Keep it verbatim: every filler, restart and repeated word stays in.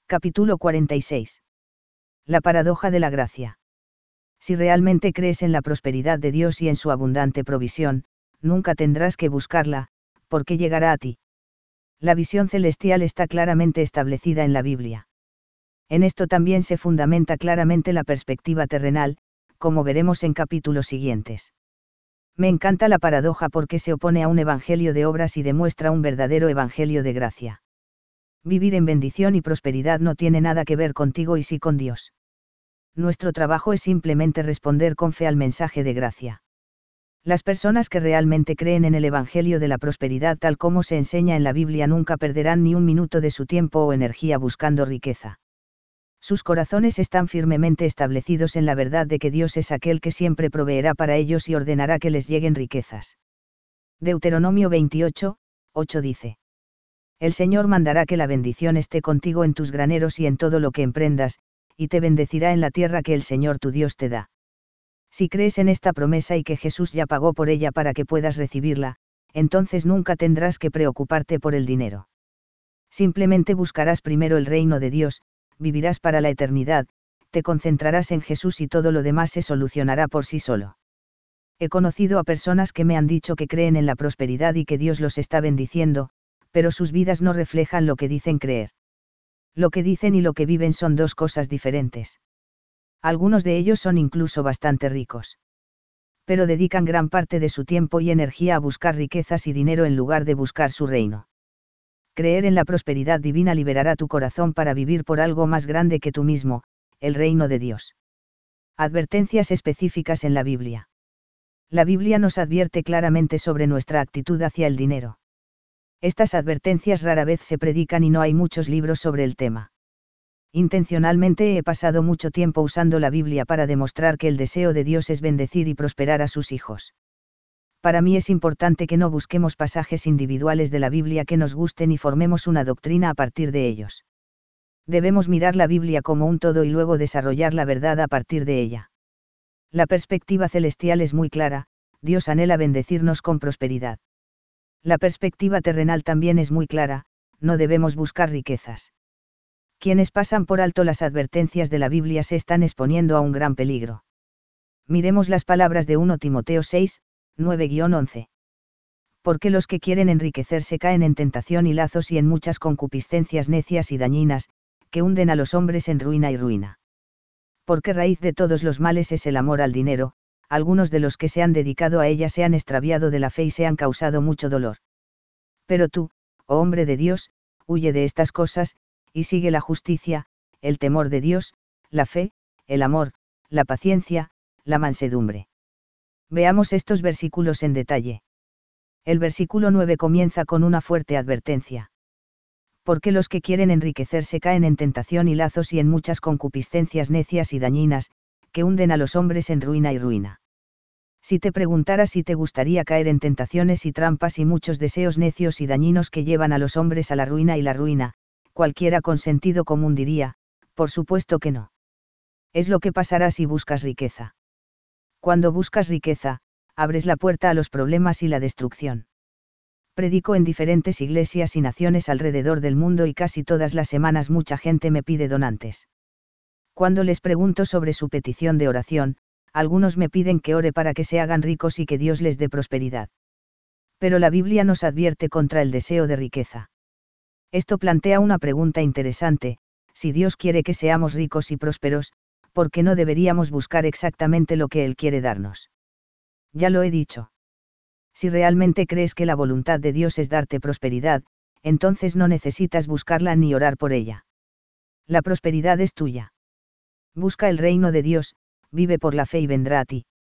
Capítulo cuarenta y seis. La paradoja de la gracia. Si realmente crees en la prosperidad de Dios y en su abundante provisión, nunca tendrás que buscarla, porque llegará a ti. La visión celestial está claramente establecida en la Biblia. En esto también se fundamenta claramente la perspectiva terrenal, como veremos en capítulos siguientes. Me encanta la paradoja porque se opone a un evangelio de obras y demuestra un verdadero evangelio de gracia. Vivir en bendición y prosperidad no tiene nada que ver contigo y sí con Dios. Nuestro trabajo es simplemente responder con fe al mensaje de gracia. Las personas que realmente creen en el Evangelio de la prosperidad tal como se enseña en la Biblia nunca perderán ni un minuto de su tiempo o energía buscando riqueza. Sus corazones están firmemente establecidos en la verdad de que Dios es aquel que siempre proveerá para ellos y ordenará que les lleguen riquezas. Deuteronomio veintiocho, ocho dice: El Señor mandará que la bendición esté contigo en tus graneros y en todo lo que emprendas, y te bendecirá en la tierra que el Señor tu Dios te da. Si crees en esta promesa y que Jesús ya pagó por ella para que puedas recibirla, entonces nunca tendrás que preocuparte por el dinero. Simplemente buscarás primero el reino de Dios, vivirás para la eternidad, te concentrarás en Jesús y todo lo demás se solucionará por sí solo. He conocido a personas que me han dicho que creen en la prosperidad y que Dios los está bendiciendo, pero sus vidas no reflejan lo que dicen creer. Lo que dicen y lo que viven son dos cosas diferentes. Algunos de ellos son incluso bastante ricos. Pero dedican gran parte de su tiempo y energía a buscar riquezas y dinero en lugar de buscar su reino. Creer en la prosperidad divina liberará tu corazón para vivir por algo más grande que tú mismo, el reino de Dios. Advertencias específicas en la Biblia. La Biblia nos advierte claramente sobre nuestra actitud hacia el dinero. Estas advertencias rara vez se predican y no hay muchos libros sobre el tema. Intencionalmente he pasado mucho tiempo usando la Biblia para demostrar que el deseo de Dios es bendecir y prosperar a sus hijos. Para mí es importante que no busquemos pasajes individuales de la Biblia que nos gusten y formemos una doctrina a partir de ellos. Debemos mirar la Biblia como un todo y luego desarrollar la verdad a partir de ella. La perspectiva celestial es muy clara, Dios anhela bendecirnos con prosperidad. La perspectiva terrenal también es muy clara, no debemos buscar riquezas. Quienes pasan por alto las advertencias de la Biblia se están exponiendo a un gran peligro. Miremos las palabras de primera Timoteo seis, nueve a once. Porque los que quieren enriquecerse caen en tentación y lazos y en muchas concupiscencias necias y dañinas, que hunden a los hombres en ruina y ruina. Porque raíz de todos los males es el amor al dinero, algunos de los que se han dedicado a ella se han extraviado de la fe y se han causado mucho dolor. Pero tú, oh hombre de Dios, huye de estas cosas, y sigue la justicia, el temor de Dios, la fe, el amor, la paciencia, la mansedumbre. Veamos estos versículos en detalle. El versículo nueve comienza con una fuerte advertencia. Porque los que quieren enriquecerse caen en tentación y lazos y en muchas concupiscencias necias y dañinas, que hunden a los hombres en ruina y ruina. Si te preguntara si te gustaría caer en tentaciones y trampas y muchos deseos necios y dañinos que llevan a los hombres a la ruina y la ruina, cualquiera con sentido común diría, por supuesto que no. Es lo que pasará si buscas riqueza. Cuando buscas riqueza, abres la puerta a los problemas y la destrucción. Predico en diferentes iglesias y naciones alrededor del mundo y casi todas las semanas mucha gente me pide donantes. Cuando les pregunto sobre su petición de oración, algunos me piden que ore para que se hagan ricos y que Dios les dé prosperidad. Pero la Biblia nos advierte contra el deseo de riqueza. Esto plantea una pregunta interesante: si Dios quiere que seamos ricos y prósperos, ¿por qué no deberíamos buscar exactamente lo que Él quiere darnos? Ya lo he dicho. Si realmente crees que la voluntad de Dios es darte prosperidad, entonces no necesitas buscarla ni orar por ella. La prosperidad es tuya. Busca el reino de Dios, vive por la fe y vendrá a ti.